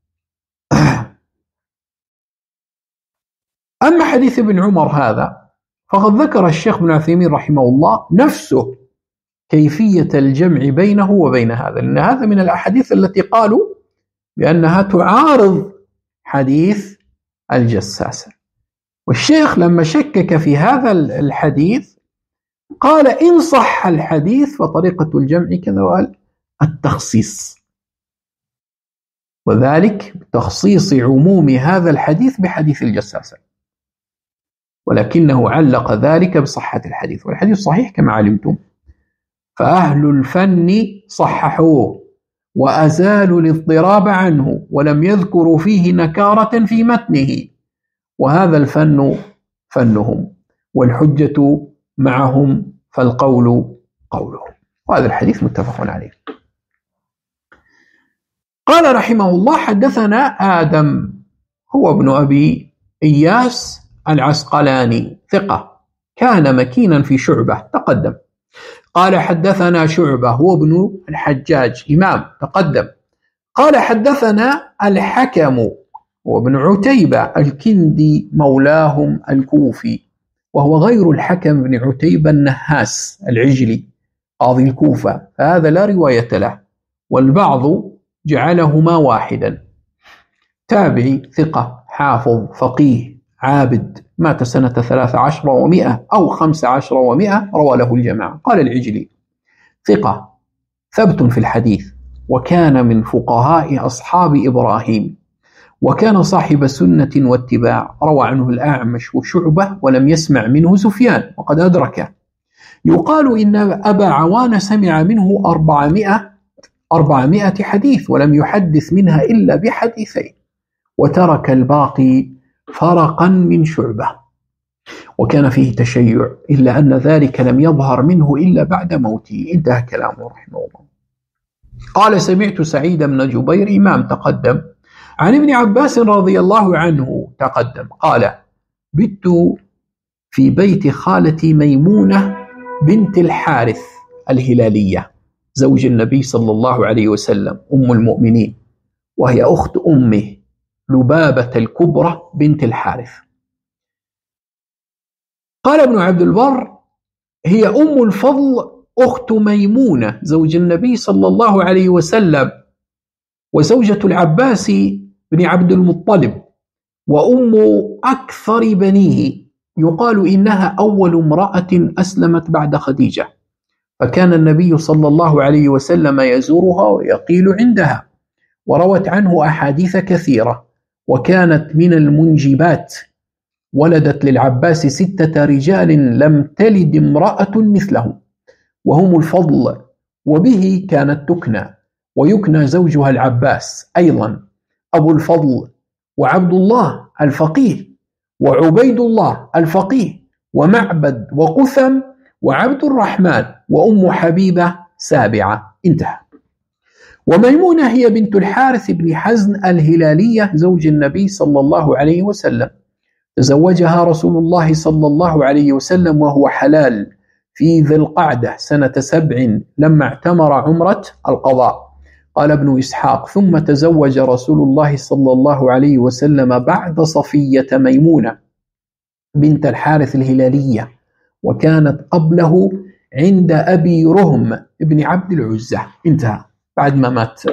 أما حديث ابن عمر هذا فقد ذكر الشيخ ابن عثيمين رحمه الله نفسه كيفية الجمع بينه وبين هذا، لأن هذا من الأحاديث التي قالوا بأنها تعارض حديث الجساسة. والشيخ لما شكك في هذا الحديث قال إن صح الحديث فطريقة الجمع كذا، وقال التخصيص، وذلك بتخصيص عموم هذا الحديث بحديث الجساسة، ولكنه علق ذلك بصحة الحديث، والحديث صحيح كما علمتم. فأهل الفن صححوه وأزالوا الاضطراب عنه ولم يذكروا فيه نكارة في متنه، وهذا الفن فنهم والحجة معهم فالقول قولهم. وهذا الحديث متفق عليه. قال رحمه الله حدثنا آدم هو ابن أبي إياس العسقلاني ثقة كان مكينا في شعبة تقدم. قال حدثنا شعبة هو ابن الحجاج إمام تقدم. قال حدثنا الحكم هو ابن عتيبة الكندي مولاهم الكوفي، وهو غير الحكم بن عتيبة النهاس العجلي قاضي الكوفة، فهذا لا رواية له، والبعض جعلهما واحدا. تابعي ثقة حافظ فقيه عابد، مات سنة 13 و100 أو 15 و100، روى له الجماعة. قال العجلي ثقة ثبت في الحديث، وكان من فقهاء أصحاب إبراهيم، وكان صاحب سنة واتباع، روى عنه الأعمش وشعبة ولم يسمع منه سفيان وقد أدركه. يقال إن أبا عوان سمع منه 400 حديث ولم يحدث منها إلا بحديثين، وترك الباقي فرقا من شعبة، وكان فيه تشيع، إلا أن ذلك لم يظهر منه إلا بعد موته. انتهى كلامه رحمه الله. قال سمعت سعيد بن جبير إمام تقدم عن ابن عباس رضي الله عنه تقدم قال بت في بيت خالتي ميمونة بنت الحارث الهلالية زوج النبي صلى الله عليه وسلم أم المؤمنين، وهي أخت أمه لبابة الكبرى بنت الحارث. قال ابن عبد البر هي أم الفضل أخت ميمونة زوج النبي صلى الله عليه وسلم وزوجة العباس بن عبد المطلب وأم أكثر بنيه، يقال إنها أول امرأة أسلمت بعد خديجة، فكان النبي صلى الله عليه وسلم يزورها ويقيل عندها، وروت عنه أحاديث كثيرة، وكانت من المنجبات، ولدت للعباس 6 رجال لم تلد امرأة مثلهم، وهم الفضل، وبه كانت تكنى، ويكنى زوجها العباس أيضا أبو الفضل، وعبد الله الفقيه، وعبيد الله الفقيه، ومعبد وقثم وعبد الرحمن، وأم حبيبة سابعة. انتهى. وميمونة هي بنت الحارث بن حزن الهلالية زوج النبي صلى الله عليه وسلم، تزوجها رسول الله صلى الله عليه وسلم وهو حلال في ذي القعدة سنة 7 لما اعتمر عمرة القضاء. قال ابن إسحاق ثم تزوج رسول الله صلى الله عليه وسلم بعد صفية ميمونة بنت الحارث الهلالية، وكانت قبله عند أبي رهم ابن عبد العزة. انتهى. بعد ما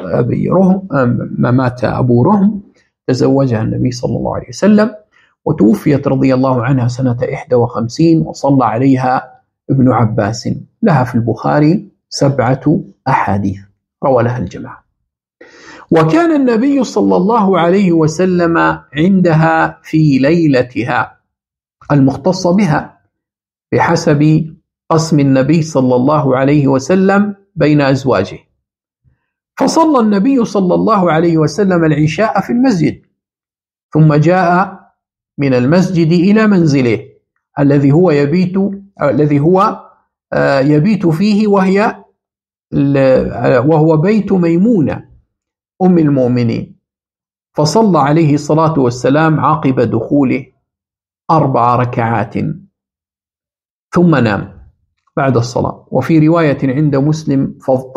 مات أبو رهم تزوجها النبي صلى الله عليه وسلم، وتوفيت رضي الله عنها سنة 51، وصلى عليها ابن عباس. لها في البخاري 7 أحاديث روى لها الجماعة. وكان النبي صلى الله عليه وسلم عندها في ليلتها المختصة بها بحسب قسم النبي صلى الله عليه وسلم بين أزواجه، فصلى النبي صلى الله عليه وسلم العشاء في المسجد، ثم جاء من المسجد إلى منزله الذي هو يبيت فيه، وهو بيت ميمونة أم المؤمنين، فصلى عليه الصلاة والسلام عقب دخوله 4 ركعات ثم نام بعد الصلاة. وفي رواية عند مسلم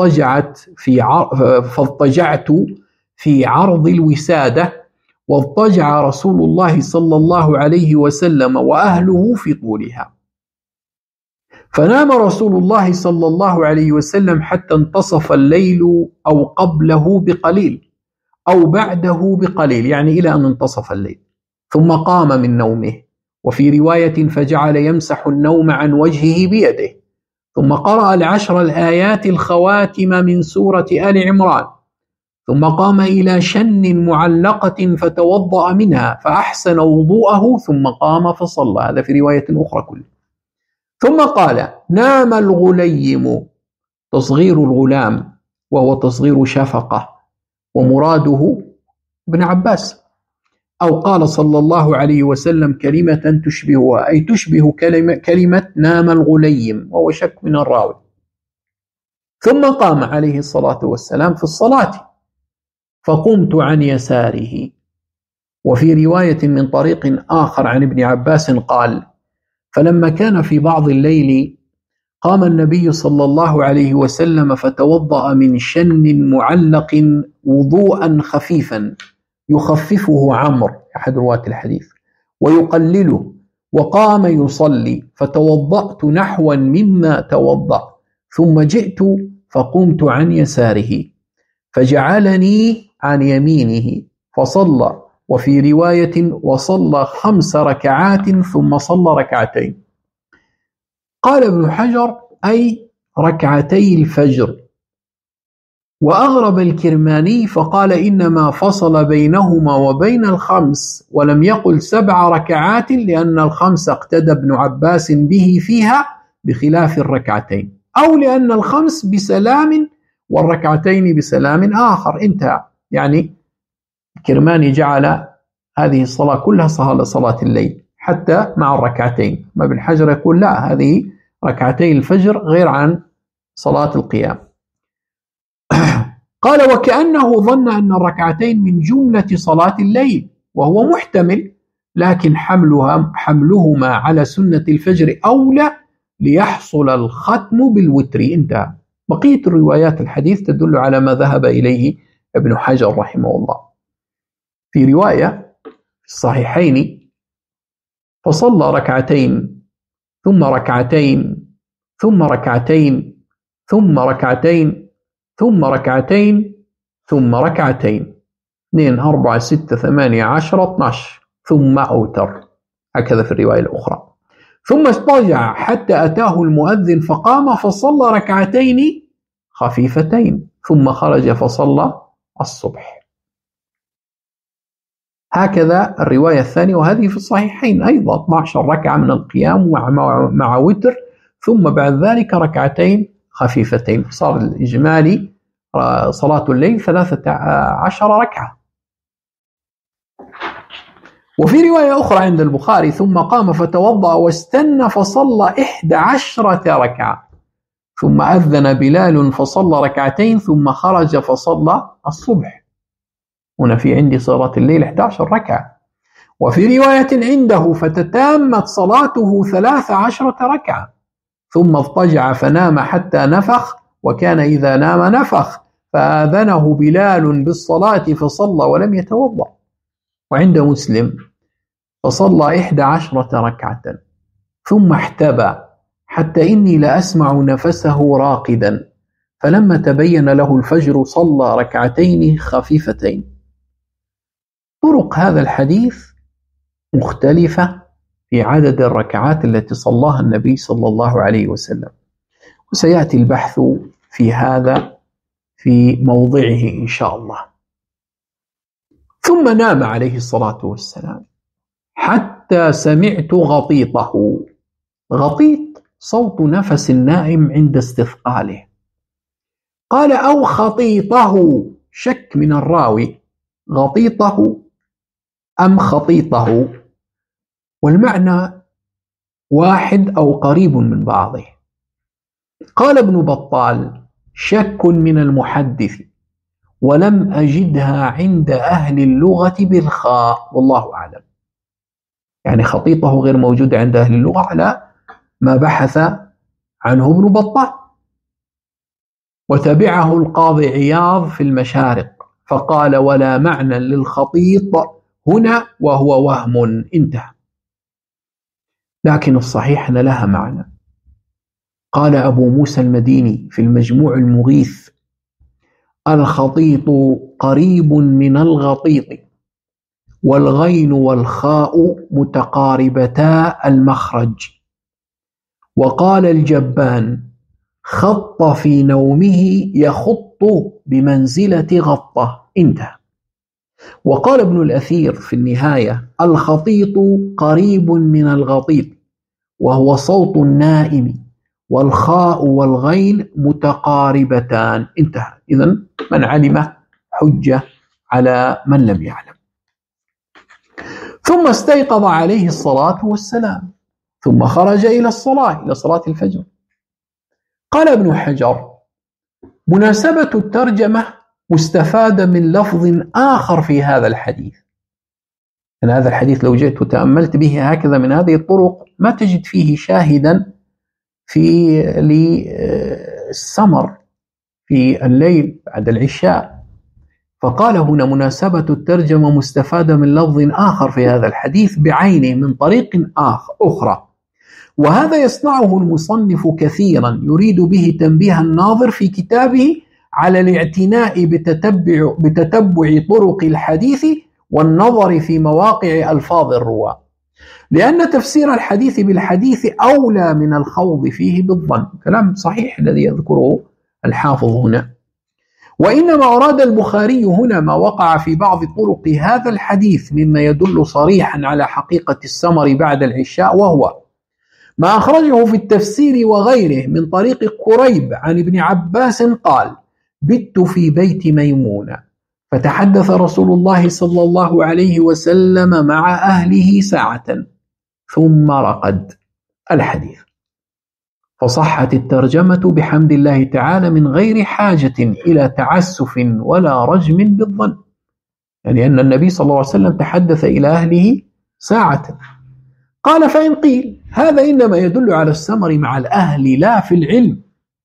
فاضطجعت في عرض الوسادة، واضطجع رسول الله صلى الله عليه وسلم وأهله في طولها، فنام رسول الله صلى الله عليه وسلم حتى انتصف الليل أو قبله بقليل أو بعده بقليل، يعني إلى أن انتصف الليل، ثم قام من نومه. وفي رواية فجعل يمسح النوم عن وجهه بيده، ثم قرأ العشر الآيات الخواتم من سورة آل عمران، ثم قام إلى شن معلقة فتوضأ منها فأحسن وضوءه، ثم قام فصلى. هذا في رواية أخرى كله. ثم قال: نام الغليم، تصغير الغلام وهو تصغير شفقة، ومراده ابن عباس. أو قال صلى الله عليه وسلم كلمة تشبهها، أي تشبه كلمة نام الغليم، وهو شك من الراوي. ثم قام عليه الصلاة والسلام في الصلاة فقمت عن يساره. وفي رواية من طريق آخر عن ابن عباس قال: فلما كان في بعض الليل قام النبي صلى الله عليه وسلم فتوضأ من شن معلق وضوءا خفيفا يخففه عمرو أحد رواة الحديث ويقلله، وقام يصلي، فتوضأت نحوا مما توضأ، ثم جئت فقمت عن يساره فجعلني عن يمينه فصلى. وفي رواية: وصلى 5 ركعات ثم صلى ركعتين. قال ابن حجر: أي ركعتي الفجر. وأغرب الكرماني فقال: إنما فصل بينهما وبين الخمس، ولم يقل 7 ركعات، لأن الخمس اقتدى ابن عباس به فيها بخلاف الركعتين، أو لأن الخمس بسلام والركعتين بسلام آخر. انتهى. يعني الكرماني جعل هذه الصلاة كلها صلاة الليل حتى مع الركعتين. ما ابن حجر يقول: لا، هذه ركعتي الفجر غير عن صلاة القيام. قال: وكأنه ظن أن الركعتين من جملة صلاة الليل، وهو محتمل، لكن حملهما على سنة الفجر أولى ليحصل الختم بالوتر. انتهى. بقية الروايات الحديث تدل على ما ذهب إليه ابن حجر رحمه الله. في رواية في الصحيحين: فصلى ركعتين ثم ركعتين ثم ركعتين ثم ركعتين ثم ركعتين ثم ركعتين، 2 4 6 8 10 12، ثم أوتر. هكذا في الرواية الأخرى. ثم اضطجع حتى أتاه المؤذن فقام فصلى ركعتين خفيفتين، ثم خرج فصلى الصبح. هكذا الرواية الثانية، وهذه في الصحيحين أيضا: 12 ركعة من القيام مع وتر، ثم بعد ذلك ركعتين خفيفتين. صار الإجمالي صلاة الليل 13 ركعة. وفي رواية أخرى عند البخاري: ثم قام فتوضأ واستنى فصلى 11 ركعة، ثم أذن بلال فصلى ركعتين، ثم خرج فصلى الصبح. هنا في عندي صلاة الليل 11 ركعة. وفي رواية عنده: فتتامت صلاته 13 ركعة، ثم اضطجع فنام حتى نفخ، وكان إذا نام نفخ، فآذنه بلال بالصلاة فصلى ولم يتوضأ. وعند مسلم: فصلى 11 ركعة ثم احتبى حتى إني لأسمع نفسه راقدا، فلما تبين له الفجر صلى ركعتين خفيفتين. طرق هذا الحديث مختلفة في عدد الركعات التي صلاها النبي صلى الله عليه وسلم، وسيأتي البحث في هذا في موضعه إن شاء الله. ثم نام عليه الصلاة والسلام حتى سمعت غطيطه. غطيط صوت نفس النائم عند استثقاله. قال: أو خطيطه، شك من الراوي، غطيطه أم خطيطه، والمعنى واحد أو قريب من بعضه. قال ابن بطال: شك من المحدث، ولم أجدها عند أهل اللغة بالخاء، والله أعلم. يعني خطيطه غير موجود عند أهل اللغة على ما بحث عنه ابن بطال. وتبعه القاضي عياض في المشارق فقال: ولا معنى للخطيط هنا وهو وهم. انتهى. لكن الصحيح أن لها معنى. قال أبو موسى المديني في المجموع المغيث: الخطيط قريب من الغطيط، والغين والخاء متقاربتا المخرج. وقال الجبان: خط في نومه يخط بمنزلة غطة. انتهى. وقال ابن الأثير في النهاية: الخطيط قريب من الغطيط، وهو صوت النائم، والخاء والغين متقاربتان. انتهى. إذن من علم حجة على من لم يعلم. ثم استيقظ عليه الصلاة والسلام، ثم خرج إلى الصلاة، إلى صلاة الفجر. قال ابن حجر: مناسبة الترجمة مستفادة من لفظ آخر في هذا الحديث. أن هذا الحديث لو جئت وتأملت به هكذا من هذه الطرق ما تجد فيه شاهدا في للسمر في الليل بعد العشاء. فقال هنا: مناسبة الترجمة مستفادة من لفظ آخر في هذا الحديث بعينه من طريق أخرى، وهذا يصنعه المصنف كثيرا، يريد به تنبيه الناظر في كتابه على الاعتناء بتتبع طرق الحديث والنظر في مواقع ألفاظ الرواة، لأن تفسير الحديث بالحديث أولى من الخوض فيه بالظن. كلام صحيح الذي يذكره الحافظ هنا. وإنما أراد البخاري هنا ما وقع في بعض طرق هذا الحديث مما يدل صريحا على حقيقة السمر بعد العشاء، وهو ما أخرجه في التفسير وغيره من طريق قريب عن ابن عباس قال: بت في بيت ميمونة، فتحدث رسول الله صلى الله عليه وسلم مع أهله ساعة ثم رقد. الحديث. فصحت الترجمة بحمد الله تعالى من غير حاجة إلى تعسف ولا رجم بالظن، يعني أن النبي صلى الله عليه وسلم تحدث إلى أهله ساعة. قال: فإن قيل هذا إنما يدل على السمر مع الأهل لا في العلم،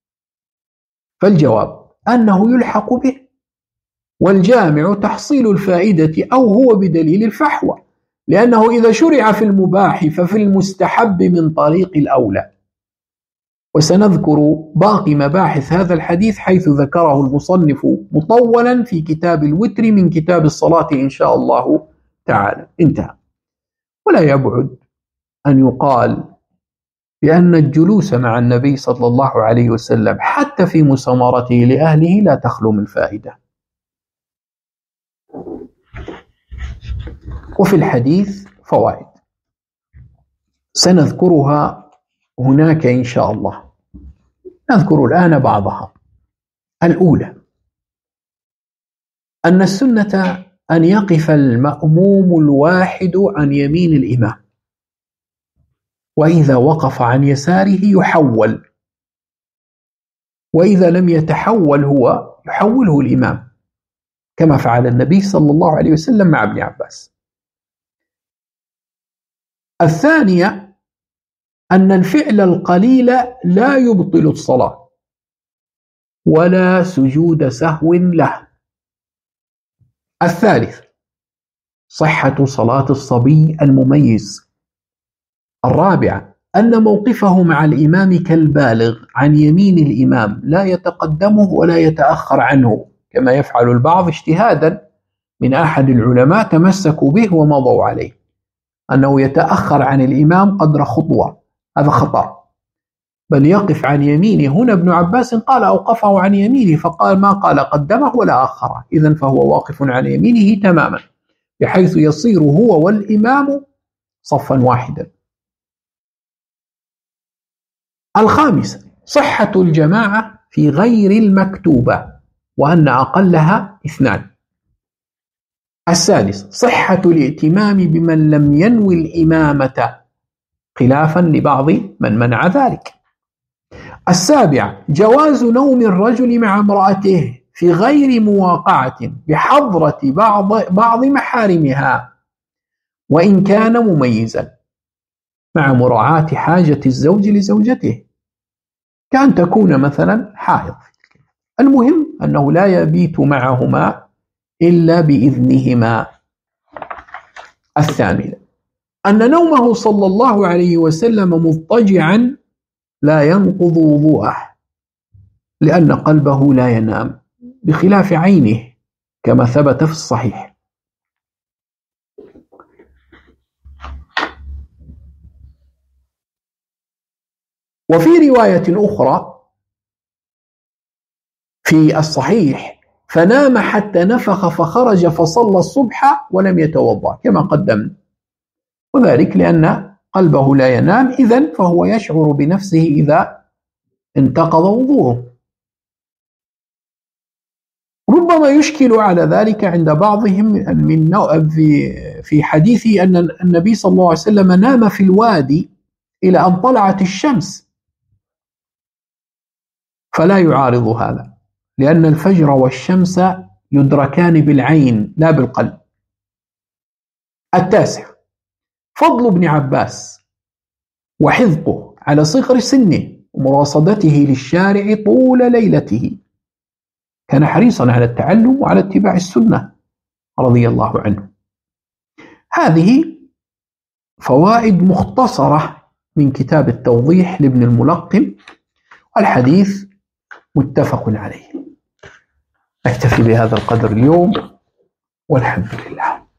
فالجواب أنه يلحق به، والجامع تحصيل الفائدة أو هو بدليل الفحوى، لأنه إذا شرع في المباح ففي المستحب من طريق الأولى. وسنذكر باقي مباحث هذا الحديث حيث ذكره المصنف مطولا في كتاب الوتر من كتاب الصلاة إن شاء الله تعالى. انتهى. ولا يبعد أن يقال بأن الجلوس مع النبي صلى الله عليه وسلم حتى في مسامرته لأهله لا تخلو من فائدة. وفي الحديث فوائد سنذكرها هناك إن شاء الله. نذكر الآن بعضها. الأولى: أن السنة أن يقف المأموم الواحد عن يمين الإمام، وإذا وقف عن يساره يحول، وإذا لم يتحول هو يحوله الإمام، كما فعل النبي صلى الله عليه وسلم مع ابن عباس. الثانية: أن الفعل القليل لا يبطل الصلاة ولا سجود سهو له. الثالث: صحة صلاة الصبي المميز. الرابعة: أن موقفه مع الإمام كالبالغ عن يمين الإمام، لا يتقدمه ولا يتأخر عنه كما يفعل البعض اجتهادا من أحد العلماء تمسكوا به ومضوا عليه، أنه يتأخر عن الإمام قدر خطوة، هذا خطأ، بل يقف عن يمينه. هنا ابن عباس قال أوقفه عن يمينه، فقال ما قال قدمه ولا أخره، إذن فهو واقف عن يمينه تماما بحيث يصير هو والإمام صفا واحدا. الخامسة: صحة الجماعة في غير المكتوبة، وأن أقلها 2. السادس: صحة الائتمام بمن لم ينوي الإمامة خلافا لبعض من منع ذلك. السابع: جواز نوم الرجل مع امرأته في غير مواقعة بحضرة بعض محارمها وإن كان مميزا، مع مراعاة حاجة الزوج لزوجته، كأن تكون مثلا حائض. المهم أنه لا يبيت معهما إلا بإذنهما. الثامنة: أن نومه صلى الله عليه وسلم مضطجعا لا ينقض وضوءه، لأن قلبه لا ينام بخلاف عينه كما ثبت في الصحيح. وفي رواية أخرى في الصحيح فنام حتى نفخ فخرج فصلى الصبح ولم يتوضأ كما قدمنا، وذلك لأن قلبه لا ينام، إذن فهو يشعر بنفسه إذا انتقض وضوءه. ربما يشكل على ذلك عند بعضهم من في حديث أن النبي صلى الله عليه وسلم نام في الوادي إلى أن طلعت الشمس، فلا يعارض هذا، لأن الفجر والشمس يدركان بالعين لا بالقلب. 9 فضل ابن عباس وحذقه على صغر سنه ومراصدته للشارع طول ليلته، كان حريصا على التعلم وعلى اتباع السنة رضي الله عنه. هذه فوائد مختصرة من كتاب التوضيح لابن الملقن، والحديث متفق عليه. أكتفي بهذا القدر اليوم، والحمد لله.